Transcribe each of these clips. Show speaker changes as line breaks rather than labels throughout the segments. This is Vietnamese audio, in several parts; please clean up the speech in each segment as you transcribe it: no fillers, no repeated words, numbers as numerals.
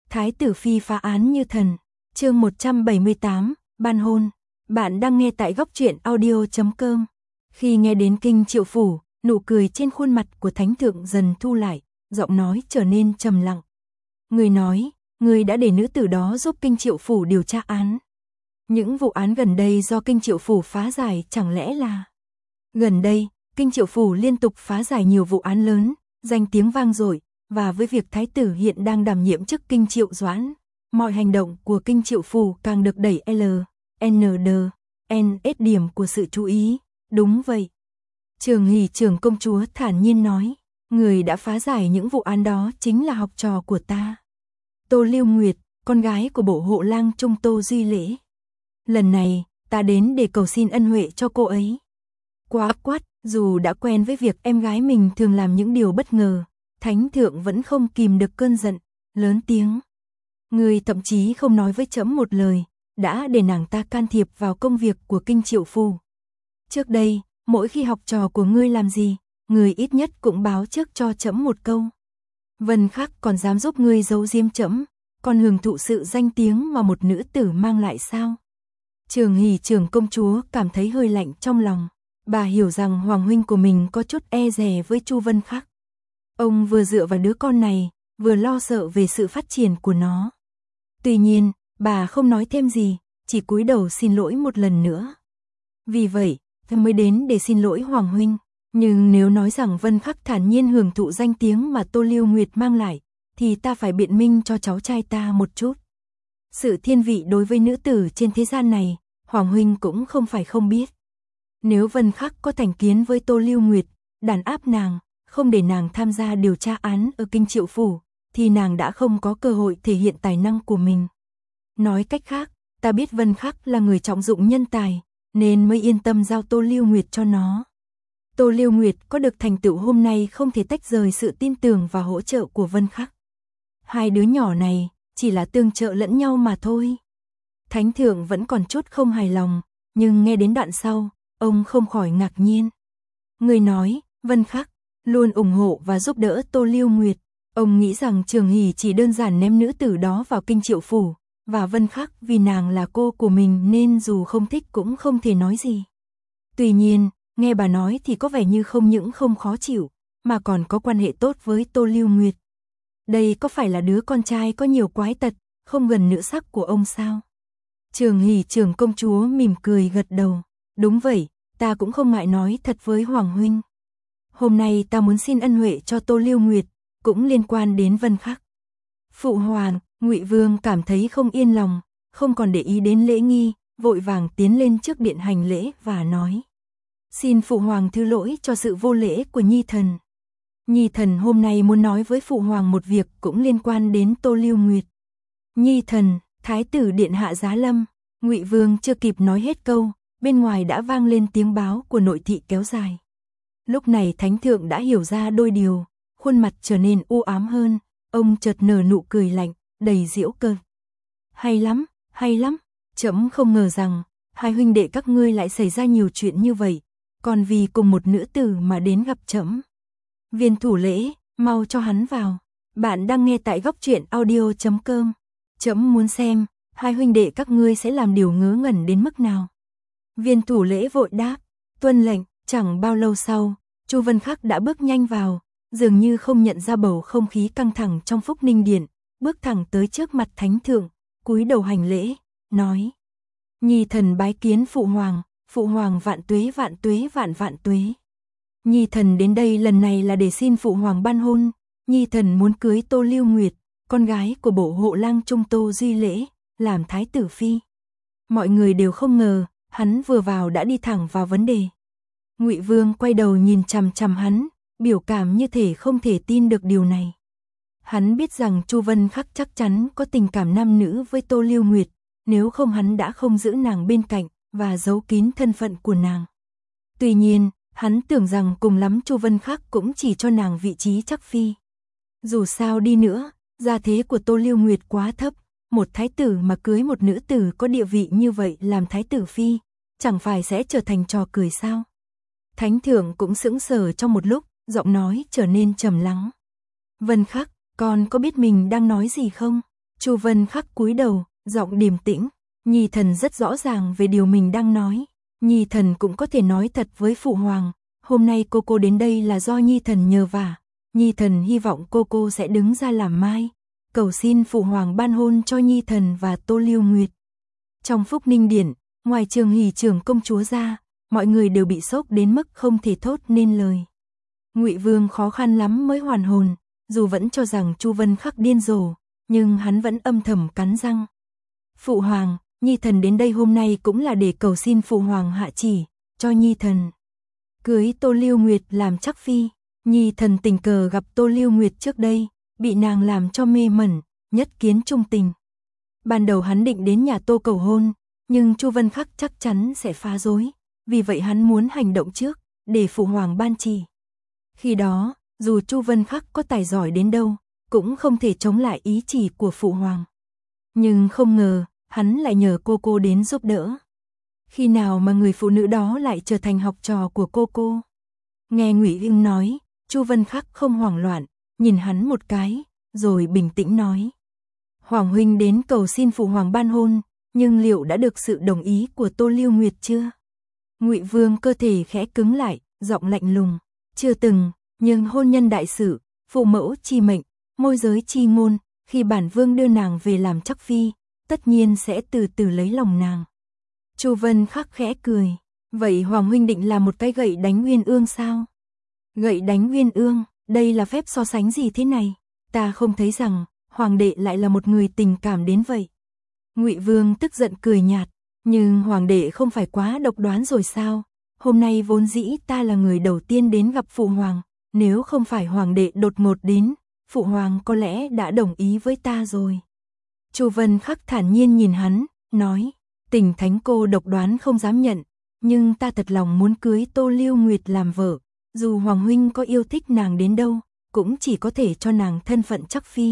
Thái tử phi phá án như thần. Chương 178, ban hôn. Bạn đang nghe tại góc truyện audio.com. Khi nghe đến kinh triệu phủ, nụ cười trên khuôn mặt của thánh thượng dần thu lại, giọng nói trở nên trầm lặng. Người nói, người đã để nữ tử đó giúp kinh triệu phủ điều tra án. Những vụ án gần đây do kinh triệu phủ phá giải chẳng lẽ là... Gần đây, kinh triệu phủ liên tục phá giải nhiều vụ án lớn, danh tiếng vang dội, và với việc thái tử hiện đang đảm nhiệm chức kinh triệu doãn, mọi hành động của kinh triệu phủ càng được đẩy LND điểm của sự chú ý. Đúng vậy. Trường Hỷ trưởng công chúa thản nhiên nói, người đã phá giải những vụ án đó chính là học trò của ta. Tô Lưu Nguyệt, con gái của bộ hộ lang Trung Tô Duy Lễ. Lần này, ta đến để cầu xin ân huệ cho cô ấy. Quá quát, dù đã quen với việc em gái mình thường làm những điều bất ngờ, thánh thượng vẫn không kìm được cơn giận, lớn tiếng. Người thậm chí không nói với trẫm một lời, đã để nàng ta can thiệp vào công việc của kinh triệu phủ. Trước đây, mỗi khi học trò của ngươi làm gì, người ít nhất cũng báo trước cho trẫm một câu. Vân Khắc còn dám giúp ngươi giấu giếm trẫm, còn hưởng thụ sự danh tiếng mà một nữ tử mang lại sao? Trường Hỷ trưởng công chúa cảm thấy hơi lạnh trong lòng. Bà hiểu rằng hoàng huynh của mình có chút e dè với Chu Vân Khắc. Ông vừa dựa vào đứa con này, vừa lo sợ về sự phát triển của nó. Tuy nhiên, bà không nói thêm gì, chỉ cúi đầu xin lỗi một lần nữa. Vì vậy, tôi mới đến để xin lỗi hoàng huynh. Nhưng nếu nói rằng Vân Khắc thản nhiên hưởng thụ danh tiếng mà Tô Lưu Nguyệt mang lại, thì ta phải biện minh cho cháu trai ta một chút. Sự thiên vị đối với nữ tử trên thế gian này, hoàng huynh cũng không phải không biết. Nếu Vân Khắc có thành kiến với Tô Lưu Nguyệt, đàn áp nàng, không để nàng tham gia điều tra án ở kinh triệu phủ, thì nàng đã không có cơ hội thể hiện tài năng của mình. Nói cách khác, ta biết Vân Khắc là người trọng dụng nhân tài, nên mới yên tâm giao Tô Lưu Nguyệt cho nó. Tô Lưu Nguyệt có được thành tựu hôm nay không thể tách rời sự tin tưởng và hỗ trợ của Vân Khắc. Hai đứa nhỏ này chỉ là tương trợ lẫn nhau mà thôi. Thánh thượng vẫn còn chút không hài lòng, nhưng nghe đến đoạn sau, ông không khỏi ngạc nhiên. Người nói, Vân Khắc luôn ủng hộ và giúp đỡ Tô Lưu Nguyệt. Ông nghĩ rằng Trường Hỷ chỉ đơn giản ném nữ tử đó vào kinh triệu phủ, và Vân Khắc vì nàng là cô của mình nên dù không thích cũng không thể nói gì. Tuy nhiên, nghe bà nói thì có vẻ như không những không khó chịu, mà còn có quan hệ tốt với Tô Lưu Nguyệt. Đây có phải là đứa con trai có nhiều quái tật, không gần nữ sắc của ông sao? Trường Hỷ trưởng công chúa mỉm cười gật đầu. Đúng vậy, ta cũng không ngại nói thật với hoàng huynh. Hôm nay ta muốn xin ân huệ cho Tô Lưu Nguyệt, cũng liên quan đến Vân Khắc. Phụ hoàng, Ngụy Vương cảm thấy không yên lòng, không còn để ý đến lễ nghi, vội vàng tiến lên trước điện hành lễ và nói: Xin phụ hoàng thứ lỗi cho sự vô lễ của nhi thần. Nhi thần hôm nay muốn nói với phụ hoàng một việc cũng liên quan đến Tô Lưu Nguyệt. Nhi thần, thái tử điện hạ giá lâm. Ngụy Vương chưa kịp nói hết câu, bên ngoài đã vang lên tiếng báo của nội thị kéo dài. Lúc này thánh thượng đã hiểu ra đôi điều, khuôn mặt trở nên u ám hơn, ông chợt nở nụ cười lạnh, đầy giễu cợt. Hay lắm, trẫm không ngờ rằng hai huynh đệ các ngươi lại xảy ra nhiều chuyện như vậy, còn vì cùng một nữ tử mà đến gặp trẫm. Viên thủ lễ, mau cho hắn vào. Bạn đang nghe tại góc truyện audio.com. Trẫm muốn xem hai huynh đệ các ngươi sẽ làm điều ngớ ngẩn đến mức nào. Viên thủ lễ vội đáp, tuân lệnh. Chẳng bao lâu sau, Chu Vân Khắc đã bước nhanh vào, dường như không nhận ra bầu không khí căng thẳng trong Phúc Ninh Điện, bước thẳng tới trước mặt thánh thượng, cúi đầu hành lễ, nói: Nhi thần bái kiến phụ hoàng vạn tuế vạn tuế. Nhi thần đến đây lần này là để xin phụ hoàng ban hôn, nhi thần muốn cưới Tô Lưu Nguyệt, con gái của bộ hộ lang Trung Tô Duy Lễ, làm thái tử phi. Mọi người đều không ngờ, hắn vừa vào đã đi thẳng vào vấn đề. Ngụy Vương quay đầu nhìn chằm chằm hắn, biểu cảm như thể không thể tin được điều này. Hắn biết rằng Chu Vân Khắc chắc chắn có tình cảm nam nữ với Tô Lưu Nguyệt, nếu không hắn đã không giữ nàng bên cạnh và giấu kín thân phận của nàng. Tuy nhiên, hắn tưởng rằng cùng lắm Chu Vân Khắc cũng chỉ cho nàng vị trí chắc phi. Dù sao đi nữa, gia thế của Tô Lưu Nguyệt quá thấp, một thái tử mà cưới một nữ tử có địa vị như vậy làm thái tử phi, chẳng phải sẽ trở thành trò cười sao? Thánh thượng cũng sững sờ trong một lúc, giọng nói trở nên trầm lắng. Vân Khắc, con có biết mình đang nói gì không? Chu Vân Khắc cúi đầu, giọng điềm tĩnh, Nhi thần rất rõ ràng về điều mình đang nói. Nhi thần cũng có thể nói thật với phụ hoàng, hôm nay cô đến đây là do Nhi thần nhờ vả. Nhi thần hy vọng cô sẽ đứng ra làm mai, cầu xin phụ hoàng ban hôn cho Nhi thần và Tô Lưu Nguyệt. Trong Phúc Ninh Điện, ngoài Trường Hỷ trưởng công chúa ra, mọi người đều bị sốc đến mức không thể thốt nên lời. Ngụy Vương khó khăn lắm mới hoàn hồn, dù vẫn cho rằng Chu Vân Khắc điên rồ, nhưng hắn vẫn âm thầm cắn răng. Phụ hoàng, Nhi thần đến đây hôm nay cũng là để cầu xin phụ hoàng hạ chỉ cho Nhi thần cưới Tô Lưu Nguyệt làm chắc phi. Nhi thần tình cờ gặp Tô Lưu Nguyệt trước đây, bị nàng làm cho mê mẩn, nhất kiến trung tình. Ban đầu hắn định đến nhà Tô cầu hôn, nhưng Chu Vân Khắc chắc chắn sẽ phá rối, vì vậy hắn muốn hành động trước, để phụ hoàng ban chỉ. Khi đó, dù Chu Vân Khắc có tài giỏi đến đâu, cũng không thể chống lại ý chỉ của phụ hoàng. Nhưng không ngờ, hắn lại nhờ cô đến giúp đỡ. Khi nào mà người phụ nữ đó lại trở thành học trò của cô? Nghe Ngụy Ưng nói, Chu Vân Khắc không hoảng loạn, nhìn hắn một cái, rồi bình tĩnh nói. Hoàng huynh đến cầu xin phụ hoàng ban hôn, nhưng liệu đã được sự đồng ý của Tô Lưu Nguyệt chưa? Ngụy Vương cơ thể khẽ cứng lại, giọng lạnh lùng. Chưa từng, nhưng hôn nhân đại sự, phụ mẫu chi mệnh, môi giới chi ngôn, khi bản vương đưa nàng về làm chắc phi, tất nhiên sẽ từ từ lấy lòng nàng. Chu Vân Khắc khẽ cười. Vậy Hoàng huynh định làm một cái gậy đánh Uyên Ương sao? Gậy đánh Uyên Ương, đây là phép so sánh gì thế này? Ta không thấy rằng hoàng đệ lại là một người tình cảm đến vậy. Ngụy Vương tức giận cười nhạt, nhưng hoàng đệ không phải quá độc đoán rồi sao? Hôm nay vốn dĩ ta là người đầu tiên đến gặp phụ hoàng, nếu không phải hoàng đệ đột ngột đến, phụ hoàng có lẽ đã đồng ý với ta rồi. Chu Vân Khắc thản nhiên nhìn hắn, nói, Tình Thánh cô độc đoán không dám nhận, nhưng ta thật lòng muốn cưới Tô Lưu Nguyệt làm vợ, dù hoàng huynh có yêu thích nàng đến đâu, cũng chỉ có thể cho nàng thân phận chắc phi.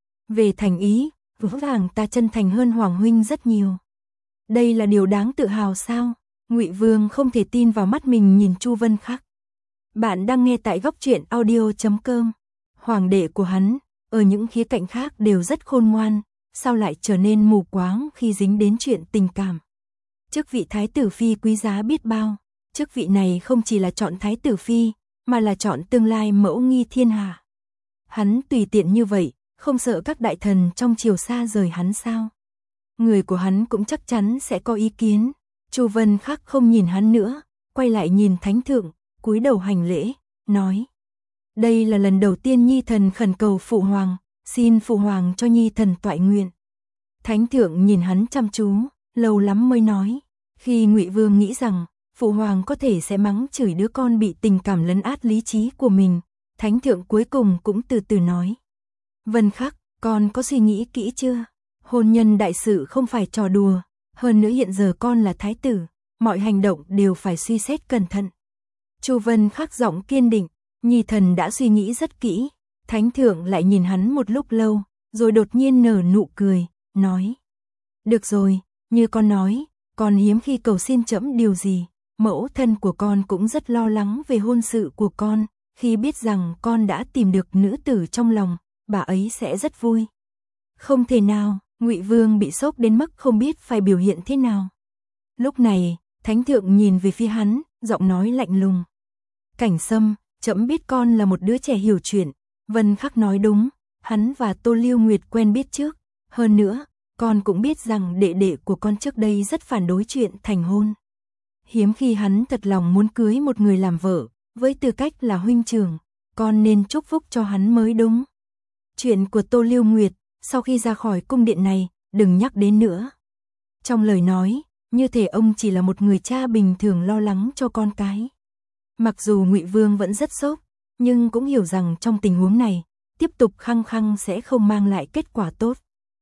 Về thành ý, vững vàng ta chân thành hơn hoàng huynh rất nhiều. Đây là điều đáng tự hào sao? Ngụy Vương không thể tin vào mắt mình nhìn Chu Vân Khắc. Bạn đang nghe tại góc truyện audio.com. Hoàng đệ của hắn, ở những khía cạnh khác đều rất khôn ngoan, sao lại trở nên mù quáng khi dính đến chuyện tình cảm. Chức vị thái tử phi quý giá biết bao, chức vị này không chỉ là chọn thái tử phi, mà là chọn tương lai mẫu nghi thiên hạ. Hắn tùy tiện như vậy, không sợ các đại thần trong triều xa rời hắn sao? Người của hắn cũng chắc chắn sẽ có ý kiến. Chu Vân Khắc không nhìn hắn nữa, quay lại nhìn thánh thượng, cúi đầu hành lễ, nói: Đây là lần đầu tiên nhi thần khẩn cầu phụ hoàng, xin phụ hoàng cho nhi thần toại nguyện. Thánh thượng nhìn hắn chăm chú, lâu lắm mới nói. Khi Ngụy Vương nghĩ rằng phụ hoàng có thể sẽ mắng chửi đứa con bị tình cảm lấn át lý trí của mình, thánh thượng cuối cùng cũng từ từ nói: Vân Khắc, con có suy nghĩ kỹ chưa? Hôn nhân đại sự không phải trò đùa, hơn nữa hiện giờ con là thái tử, mọi hành động đều phải suy xét cẩn thận. Chu Vân Khắc giọng kiên định, nhi thần đã suy nghĩ rất kỹ. Thánh thượng lại nhìn hắn một lúc lâu, rồi đột nhiên nở nụ cười, nói: Được rồi, như con nói, con hiếm khi cầu xin trẫm điều gì, mẫu thân của con cũng rất lo lắng về hôn sự của con, khi biết rằng con đã tìm được nữ tử trong lòng, bà ấy sẽ rất vui. Không thể nào, Ngụy Vương bị sốc đến mức không biết phải biểu hiện thế nào. Lúc này, thánh thượng nhìn về phía hắn, giọng nói lạnh lùng: Cảnh Sâm, trẫm biết con là một đứa trẻ hiểu chuyện. Vân Khắc nói đúng, hắn và Tô Lưu Nguyệt quen biết trước, hơn nữa, con cũng biết rằng đệ đệ của con trước đây rất phản đối chuyện thành hôn. Hiếm khi hắn thật lòng muốn cưới một người làm vợ, với tư cách là huynh trưởng, con nên chúc phúc cho hắn mới đúng. Chuyện của Tô Lưu Nguyệt, sau khi ra khỏi cung điện này, đừng nhắc đến nữa. Trong lời nói, như thể ông chỉ là một người cha bình thường lo lắng cho con cái. Mặc dù Ngụy Vương vẫn rất sốc, nhưng cũng hiểu rằng trong tình huống này, tiếp tục khăng khăng sẽ không mang lại kết quả tốt.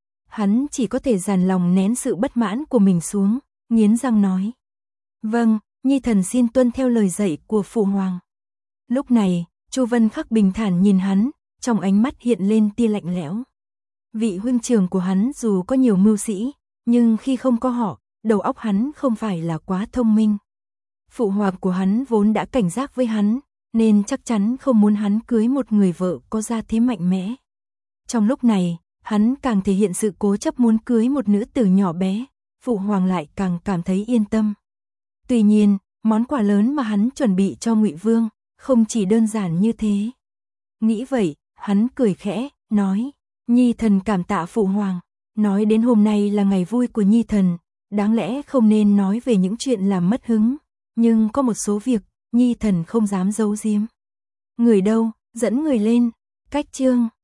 Hắn chỉ có thể dằn lòng nén sự bất mãn của mình xuống, nghiến răng nói: Vâng, nhi thần xin tuân theo lời dạy của phụ hoàng. Lúc này, Chu Vân Khắc bình thản nhìn hắn, trong ánh mắt hiện lên tia lạnh lẽo. Vị huynh trưởng của hắn dù có nhiều mưu sĩ, nhưng khi không có họ, đầu óc hắn không phải là quá thông minh. Phụ hoàng của hắn vốn đã cảnh giác với hắn, nên chắc chắn không muốn hắn cưới một người vợ có gia thế mạnh mẽ. Trong lúc này, hắn càng thể hiện sự cố chấp muốn cưới một nữ tử nhỏ bé, phụ hoàng lại càng cảm thấy yên tâm. Tuy nhiên, món quà lớn mà hắn chuẩn bị cho Ngụy Vương, không chỉ đơn giản như thế. Nghĩ vậy, hắn cười khẽ, nói, Nhi thần cảm tạ phụ hoàng, nói đến hôm nay là ngày vui của Nhi thần, đáng lẽ không nên nói về những chuyện làm mất hứng, nhưng có một số việc, Nhi thần không dám giấu giếm. Người đâu, dẫn người lên, cách chương.